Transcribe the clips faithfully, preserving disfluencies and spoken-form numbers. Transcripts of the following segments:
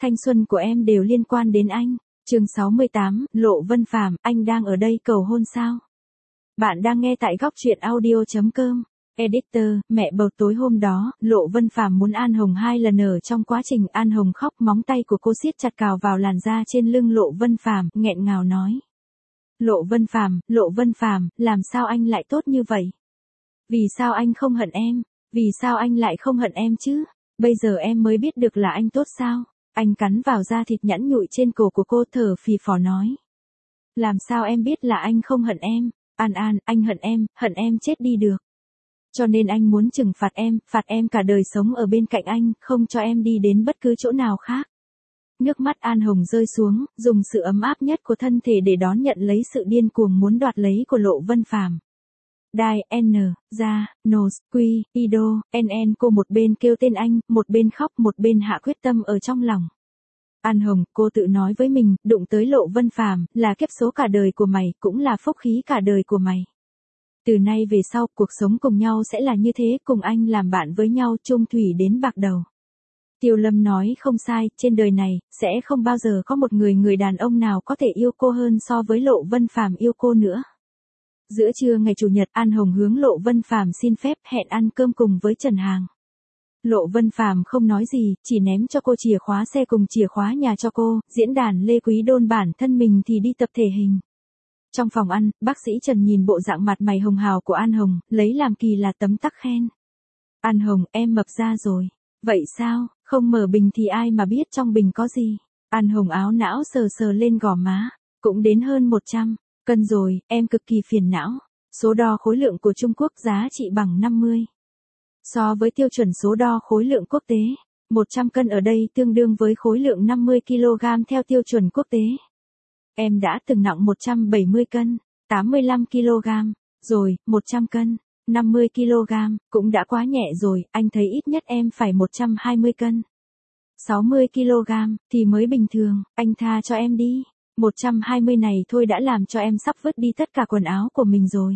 thanh xuân của em đều liên quan đến anh. Chương sáu mươi tám, Lộ Vân Phàm, anh đang ở đây cầu hôn sao? Bạn đang nghe tại góc truyện audio chấm com. Editor, mẹ bầu. Tối hôm đó, Lộ Vân Phàm muốn An Hồng hai lần ở trong quá trình An Hồng khóc, móng tay của cô siết chặt cào vào làn da trên lưng Lộ Vân Phàm, nghẹn ngào nói. Lộ Vân Phàm, Lộ Vân Phàm, làm sao anh lại tốt như vậy? Vì sao anh không hận em? Vì sao anh lại không hận em chứ? Bây giờ em mới biết được là anh tốt sao? Anh cắn vào da thịt nhẵn nhụi trên cổ của cô, thở phì phò nói. Làm sao em biết là anh không hận em? An An, anh hận em, hận em chết đi được. Cho nên anh muốn trừng phạt em, phạt em cả đời sống ở bên cạnh anh, không cho em đi đến bất cứ chỗ nào khác. Nước mắt An Hồng rơi xuống, dùng sự ấm áp nhất của thân thể để đón nhận lấy sự điên cuồng muốn đoạt lấy của Lộ Vân Phàm. Đai, N, Ra, Nos, Quy, Ido, N N. Cô một bên kêu tên anh, một bên khóc, một bên hạ quyết tâm ở trong lòng. An Hồng, cô tự nói với mình, đụng tới Lộ Vân Phàm là kiếp số cả đời của mày, cũng là phúc khí cả đời của mày. Từ nay về sau, cuộc sống cùng nhau sẽ là như thế, cùng anh làm bạn với nhau, chung thủy đến bạc đầu. Tiêu Lâm nói không sai, trên đời này, sẽ không bao giờ có một người người đàn ông nào có thể yêu cô hơn so với Lộ Vân Phàm yêu cô nữa. Giữa trưa ngày Chủ nhật, An Hồng hướng Lộ Vân Phàm xin phép hẹn ăn cơm cùng với Trần Hàng. Lộ Vân Phàm không nói gì, chỉ ném cho cô chìa khóa xe cùng chìa khóa nhà cho cô, diễn đàn Lê Quý Đôn bản thân mình thì đi tập thể hình. Trong phòng ăn, bác sĩ Trần nhìn bộ dạng mặt mày hồng hào của An Hồng, lấy làm kỳ là tấm tắc khen. An Hồng, em mập ra rồi. Vậy sao, không mở bình thì ai mà biết trong bình có gì. An Hồng áo não sờ sờ lên gò má, cũng đến hơn một trăm cân rồi, em cực kỳ phiền não. Số đo khối lượng của Trung Quốc giá trị bằng năm mươi. So với tiêu chuẩn số đo khối lượng quốc tế, một trăm cân ở đây tương đương với khối lượng năm mươi ki lô gam theo tiêu chuẩn quốc tế. Em đã từng nặng một trăm bảy mươi cân, tám mươi lăm ki lô gam, rồi, một trăm cân, năm mươi ki lô gam, cũng đã quá nhẹ rồi, anh thấy ít nhất em phải một trăm hai mươi cân. sáu mươi ki lô gam, thì mới bình thường, anh tha cho em đi. một trăm hai mươi này thôi đã làm cho em sắp vứt đi tất cả quần áo của mình rồi.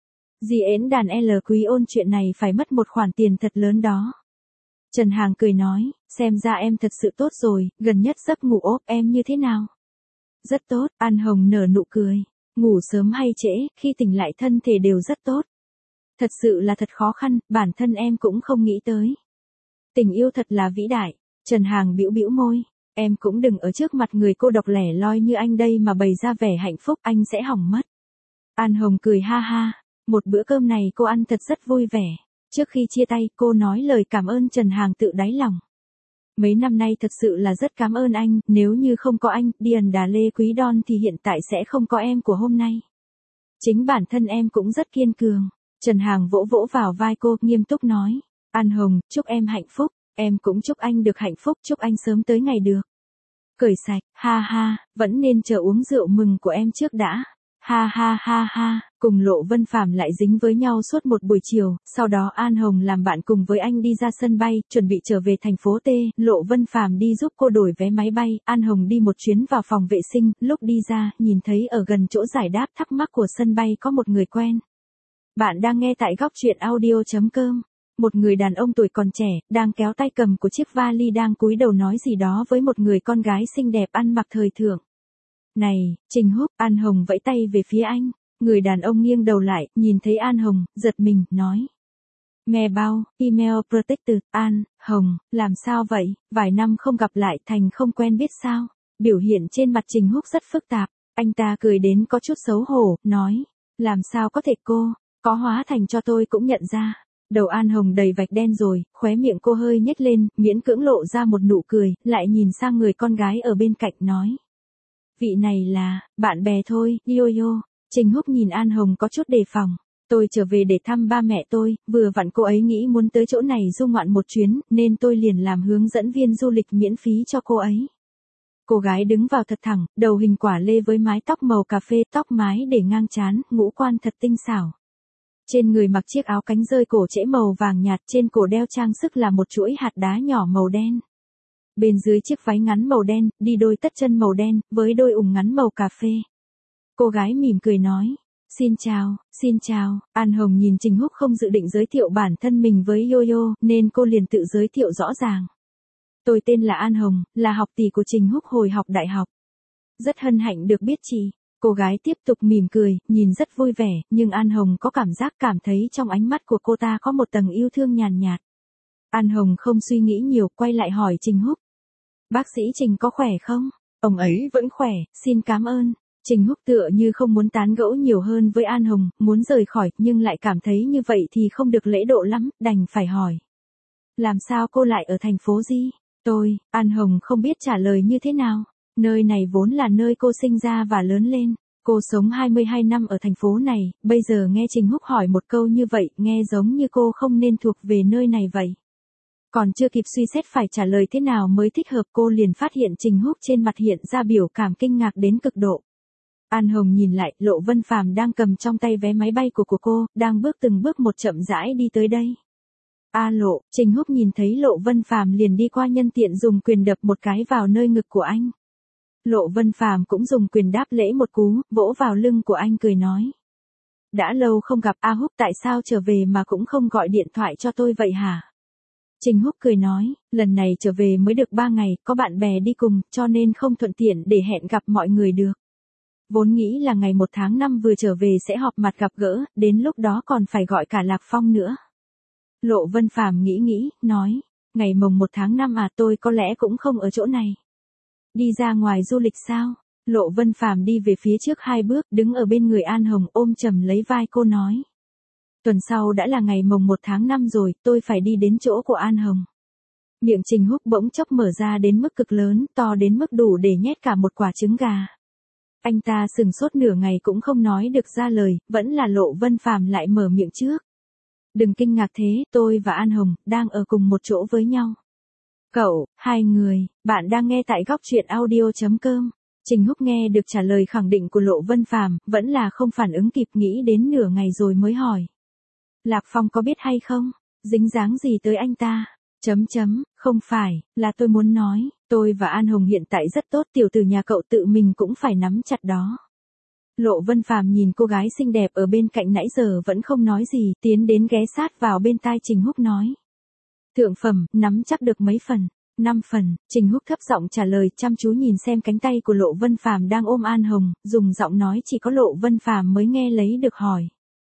Diễn đàn L Quý ôn chuyện này phải mất một khoản tiền thật lớn đó. Trần Hàng cười nói, xem ra em thật sự tốt rồi, gần nhất giấc ngủ ốp em như thế nào? Rất tốt, An Hồng nở nụ cười. Ngủ sớm hay trễ, khi tỉnh lại thân thể đều rất tốt. Thật sự là thật khó khăn, bản thân em cũng không nghĩ tới. Tình yêu thật là vĩ đại. Trần Hàng bĩu bĩu môi. Em cũng đừng ở trước mặt người cô độc lẻ loi như anh đây mà bày ra vẻ hạnh phúc, anh sẽ hỏng mất. An Hồng cười ha ha. Một bữa cơm này cô ăn thật rất vui vẻ. Trước khi chia tay, cô nói lời cảm ơn Trần Hàng tự đáy lòng. Mấy năm nay thật sự là rất cảm ơn anh, nếu như không có anh, Điền Đà Lê Quý Đon thì hiện tại sẽ không có em của hôm nay. Chính bản thân em cũng rất kiên cường. Trần Hàng vỗ vỗ vào vai cô, nghiêm túc nói. An Hồng, chúc em hạnh phúc, em cũng chúc anh được hạnh phúc, chúc anh sớm tới ngày được. Cởi sạch, ha ha, vẫn nên chờ uống rượu mừng của em trước đã. Ha ha ha ha, cùng Lộ Vân Phàm lại dính với nhau suốt một buổi chiều, sau đó An Hồng làm bạn cùng với anh đi ra sân bay, chuẩn bị trở về thành phố T, Lộ Vân Phàm đi giúp cô đổi vé máy bay, An Hồng đi một chuyến vào phòng vệ sinh, lúc đi ra, nhìn thấy ở gần chỗ giải đáp thắc mắc của sân bay có một người quen. Bạn đang nghe tại góc truyện audio chấm com. Một người đàn ông tuổi còn trẻ, đang kéo tay cầm của chiếc vali đang cúi đầu nói gì đó với một người con gái xinh đẹp ăn mặc thời thượng. Này, Trình Húc, An Hồng vẫy tay về phía anh. Người đàn ông nghiêng đầu lại, nhìn thấy An Hồng, giật mình, nói. Mè bao, email protected, An, Hồng, làm sao vậy, vài năm không gặp lại, Thành không quen biết sao? Biểu hiện trên mặt Trình Húc rất phức tạp, anh ta cười đến có chút xấu hổ, nói. Làm sao có thể cô, có hóa Thành cho tôi cũng nhận ra. Đầu An Hồng đầy vạch đen rồi, khóe miệng cô hơi nhếch lên, miễn cưỡng lộ ra một nụ cười, lại nhìn sang người con gái ở bên cạnh nói. Vị này là, bạn bè thôi, yo yo. Trình Húc nhìn An Hồng có chút đề phòng. Tôi trở về để thăm ba mẹ tôi, vừa vặn cô ấy nghĩ muốn tới chỗ này du ngoạn một chuyến, nên tôi liền làm hướng dẫn viên du lịch miễn phí cho cô ấy. Cô gái đứng vào thật thẳng, đầu hình quả lê với mái tóc màu cà phê, tóc mái để ngang trán, ngũ quan thật tinh xảo. Trên người mặc chiếc áo cánh rơi cổ trễ màu vàng nhạt, trên cổ đeo trang sức là một chuỗi hạt đá nhỏ màu đen. Bên dưới chiếc váy ngắn màu đen, đi đôi tất chân màu đen, với đôi ủng ngắn màu cà phê. Cô gái mỉm cười nói, xin chào, xin chào. An Hồng nhìn Trình Húc không dự định giới thiệu bản thân mình với Yo-Yo, nên cô liền tự giới thiệu rõ ràng. Tôi tên là An Hồng, là học tỷ của Trình Húc hồi học đại học. Rất hân hạnh được biết chị. Cô gái tiếp tục mỉm cười, nhìn rất vui vẻ, nhưng An Hồng có cảm giác cảm thấy trong ánh mắt của cô ta có một tầng yêu thương nhàn nhạt. An Hồng không suy nghĩ nhiều, quay lại hỏi Trình Húc. Bác sĩ Trình có khỏe không? Ông ấy vẫn khỏe, xin cảm ơn. Trình Húc tựa như không muốn tán gẫu nhiều hơn với An Hồng, muốn rời khỏi, nhưng lại cảm thấy như vậy thì không được lễ độ lắm, đành phải hỏi. Làm sao cô lại ở thành phố gì? Tôi, An Hồng không biết trả lời như thế nào. Nơi này vốn là nơi cô sinh ra và lớn lên. Cô sống hai mươi hai năm ở thành phố này, bây giờ nghe Trình Húc hỏi một câu như vậy, nghe giống như cô không nên thuộc về nơi này vậy. Còn chưa kịp suy xét phải trả lời thế nào mới thích hợp, cô liền phát hiện Trình Húc trên mặt hiện ra biểu cảm kinh ngạc đến cực độ. An Hồng nhìn lại, Lộ Vân Phàm đang cầm trong tay vé máy bay của của cô, đang bước từng bước một chậm rãi đi tới đây. A Lộ, Trình Húc nhìn thấy Lộ Vân Phàm liền đi qua, nhân tiện dùng quyền đập một cái vào nơi ngực của anh. Lộ Vân Phàm cũng dùng quyền đáp lễ một cú, vỗ vào lưng của anh cười nói. Đã lâu không gặp A Húc, tại sao trở về mà cũng không gọi điện thoại cho tôi vậy hả? Trình Húc cười nói, lần này trở về mới được ba ngày, có bạn bè đi cùng, cho nên không thuận tiện để hẹn gặp mọi người được. Vốn nghĩ là ngày một tháng năm vừa trở về sẽ họp mặt gặp gỡ, đến lúc đó còn phải gọi cả Lạc Phong nữa. Lộ Vân Phàm nghĩ nghĩ, nói, ngày mồng một tháng năm à, tôi có lẽ cũng không ở chỗ này. Đi ra ngoài du lịch sao? Lộ Vân Phàm đi về phía trước hai bước, đứng ở bên người An Hồng, ôm chầm lấy vai cô nói. Tuần sau đã là ngày mồng một tháng năm rồi, tôi phải đi đến chỗ của An Hồng. Miệng Trình Húc bỗng chốc mở ra đến mức cực lớn, to đến mức đủ để nhét cả một quả trứng gà. Anh ta sừng sốt nửa ngày cũng không nói được ra lời, vẫn là Lộ Vân Phàm lại mở miệng trước. Đừng kinh ngạc thế, tôi và An Hồng đang ở cùng một chỗ với nhau. Cậu, hai người, bạn đang nghe tại góc truyện audio chấm com. Trình Húc nghe được trả lời khẳng định của Lộ Vân Phàm, vẫn là không phản ứng kịp, nghĩ đến nửa ngày rồi mới hỏi. Lạc Phong có biết hay không? Dính dáng gì tới anh ta? Chấm chấm, không phải, là tôi muốn nói, tôi và An Hồng hiện tại rất tốt, tiểu tử nhà cậu tự mình cũng phải nắm chặt đó. Lộ Vân Phàm nhìn cô gái xinh đẹp ở bên cạnh nãy giờ vẫn không nói gì, tiến đến ghé sát vào bên tai Trình Húc nói. Thượng phẩm, nắm chắc được mấy phần? Năm phần, Trình Húc thấp giọng trả lời, chăm chú nhìn xem cánh tay của Lộ Vân Phàm đang ôm An Hồng, dùng giọng nói chỉ có Lộ Vân Phàm mới nghe lấy được hỏi.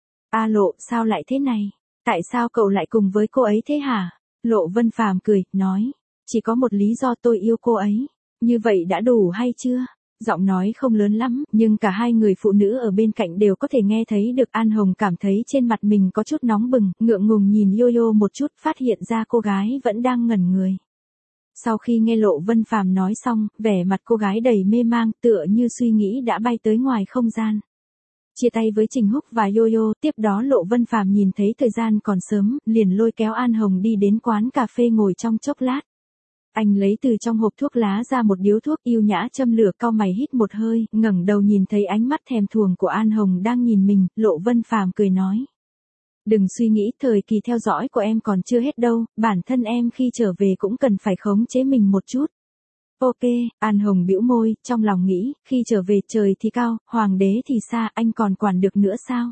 A Lộ, sao lại thế này? Tại sao cậu lại cùng với cô ấy thế hả? Lộ Vân Phàm cười, nói, chỉ có một lý do, tôi yêu cô ấy. Như vậy đã đủ hay chưa? Giọng nói không lớn lắm, nhưng cả hai người phụ nữ ở bên cạnh đều có thể nghe thấy được. An Hồng cảm thấy trên mặt mình có chút nóng bừng, ngượng ngùng nhìn Yo-Yo một chút, phát hiện ra cô gái vẫn đang ngẩn người. Sau khi nghe Lộ Vân Phàm nói xong, vẻ mặt cô gái đầy mê mang, tựa như suy nghĩ đã bay tới ngoài không gian. Chia tay với Trình Húc và Yo-Yo, tiếp đó Lộ Vân Phàm nhìn thấy thời gian còn sớm, liền lôi kéo An Hồng đi đến quán cà phê ngồi trong chốc lát. Anh lấy từ trong hộp thuốc lá ra một điếu thuốc, yêu nhã châm lửa, cau mày hít một hơi, ngẩng đầu nhìn thấy ánh mắt thèm thuồng của An Hồng đang nhìn mình, Lộ Vân Phàm cười nói. Đừng suy nghĩ, thời kỳ theo dõi của em còn chưa hết đâu, bản thân em khi trở về cũng cần phải khống chế mình một chút. Ok, An Hồng bĩu môi, trong lòng nghĩ, khi trở về trời thì cao, hoàng đế thì xa, anh còn quản được nữa sao?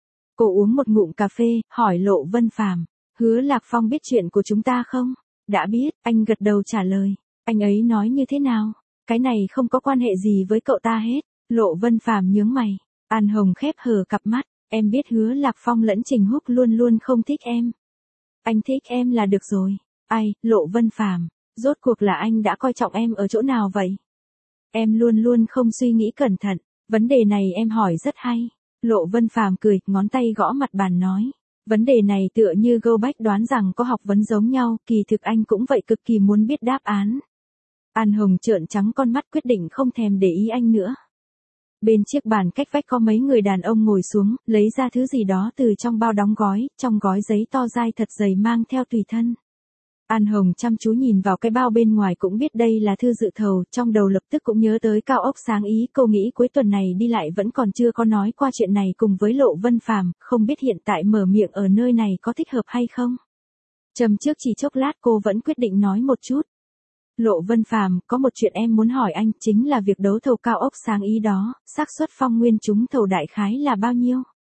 Cô uống một ngụm cà phê, hỏi Lộ Vân Phàm, Hứa Lạc Phong biết chuyện của chúng ta không? Đã biết, anh gật đầu trả lời. Anh ấy nói như thế nào? Cái này không có quan hệ gì với cậu ta hết. Lộ Vân Phàm nhướng mày. An Hồng khép hờ cặp mắt. Em biết Hứa Lạc Phong lẫn Trình Húc luôn luôn không thích em. Anh thích em là được rồi. Ai, Lộ Vân Phàm, rốt cuộc là anh đã coi trọng em ở chỗ nào vậy? Em luôn luôn không suy nghĩ cẩn thận. Vấn đề này em hỏi rất hay. Lộ Vân Phàm cười, ngón tay gõ mặt bàn nói. Vấn đề này tựa như Gâu Bách đoán rằng có học vấn giống nhau, kỳ thực anh cũng vậy, cực kỳ muốn biết đáp án. An Hồng trợn trắng con mắt, quyết định không thèm để ý anh nữa. Bên chiếc bàn cách vách có mấy người đàn ông ngồi xuống, lấy ra thứ gì đó từ trong bao đóng gói, trong gói giấy to dai thật dày mang theo tùy thân. An Hồng chăm chú nhìn vào cái bao bên ngoài cũng biết đây là thư dự thầu, trong đầu lập tức cũng nhớ tới Cao Ốc Sáng Ý, cô nghĩ cuối tuần này đi lại vẫn còn chưa có nói qua chuyện này cùng với Lộ Vân Phàm, không biết hiện tại mở miệng ở nơi này có thích hợp hay không. Châm trước chỉ chốc lát cô vẫn quyết định nói một chút. Lộ Vân Phàm, có một chuyện em muốn hỏi anh, chính là việc đấu thầu Cao Ốc Sáng Ý đó, xác suất Phong Nguyên trúng thầu đại khái là bao nhiêu?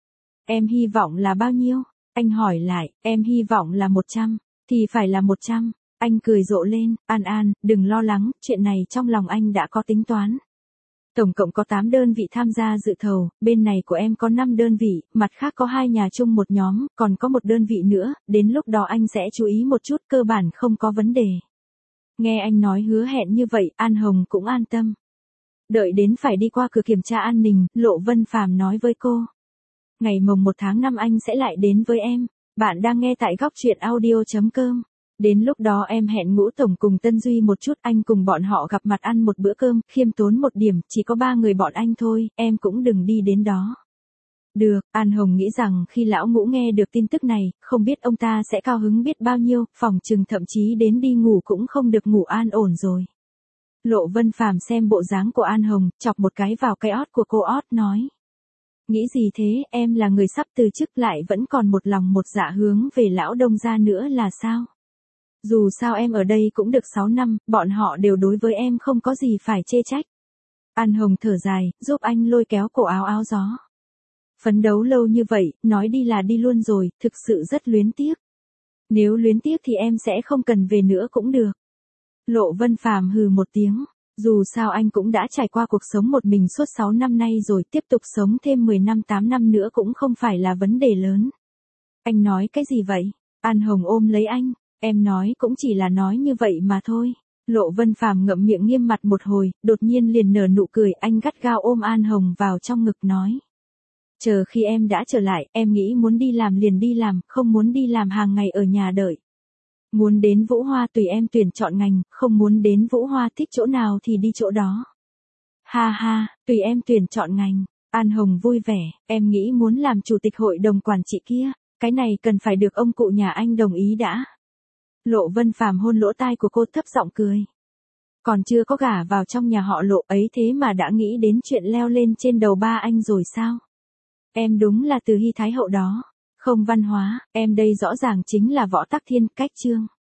Em hy vọng là bao nhiêu? Anh hỏi lại, em hy vọng là một trăm. Thì phải là một trăm. Anh cười rộ lên, An An, đừng lo lắng, chuyện này trong lòng anh đã có tính toán. Tổng cộng có tám đơn vị tham gia dự thầu, bên này của em có năm đơn vị, mặt khác có hai nhà chung một nhóm, còn có một đơn vị nữa, đến lúc đó anh sẽ chú ý một chút, cơ bản không có vấn đề. Nghe anh nói hứa hẹn như vậy, An Hồng cũng an tâm. Đợi đến phải đi qua cửa kiểm tra an ninh, Lộ Vân Phàm nói với cô. Ngày mồng một tháng năm anh sẽ lại đến với em. Bạn đang nghe tại góc truyện audio chấm com. Đến lúc đó em hẹn Ngũ Tổng cùng Tân Duy một chút, anh cùng bọn họ gặp mặt ăn một bữa cơm, khiêm tốn một điểm, chỉ có ba người bọn anh thôi, em cũng đừng đi đến đó. Được, An Hồng nghĩ rằng khi lão Ngũ nghe được tin tức này, không biết ông ta sẽ cao hứng biết bao nhiêu, phòng chừng thậm chí đến đi ngủ cũng không được ngủ an ổn rồi. Lộ Vân Phàm xem bộ dáng của An Hồng, chọc một cái vào cái ót của cô ót nói. Nghĩ gì thế, em là người sắp từ chức lại vẫn còn một lòng một dạ hướng về lão Đông gia nữa là sao? Dù sao em ở đây cũng được sáu năm, bọn họ đều đối với em không có gì phải chê trách. An Hồng thở dài, giúp anh lôi kéo cổ áo áo gió. Phấn đấu lâu như vậy, nói đi là đi luôn rồi, thực sự rất luyến tiếc. Nếu luyến tiếc thì em sẽ không cần về nữa cũng được. Lộ Vân Phàm hừ một tiếng. Dù sao anh cũng đã trải qua cuộc sống một mình suốt sáu năm nay rồi, tiếp tục sống thêm mười năm tám năm nữa cũng không phải là vấn đề lớn. Anh nói cái gì vậy? An Hồng ôm lấy anh. Em nói cũng chỉ là nói như vậy mà thôi. Lộ Vân Phàm ngậm miệng nghiêm mặt một hồi, đột nhiên liền nở nụ cười, anh gắt gao ôm An Hồng vào trong ngực nói. Chờ khi em đã trở lại, em nghĩ muốn đi làm liền đi làm, không muốn đi làm hàng ngày ở nhà đợi. Muốn đến Vũ Hoa tùy em tuyển chọn ngành, không muốn đến Vũ Hoa thích chỗ nào thì đi chỗ đó. Ha ha, tùy em tuyển chọn ngành. An Hồng vui vẻ, em nghĩ muốn làm chủ tịch hội đồng quản trị kia, cái này cần phải được ông cụ nhà anh đồng ý đã. Lộ Vân Phàm hôn lỗ tai của cô thấp giọng cười. Còn chưa có gả vào trong nhà họ Lộ ấy thế mà đã nghĩ đến chuyện leo lên trên đầu ba anh rồi sao? Em đúng là từ Hy Thái Hậu đó. Không văn hóa, em đây rõ ràng chính là Võ Tắc Thiên, cách chương.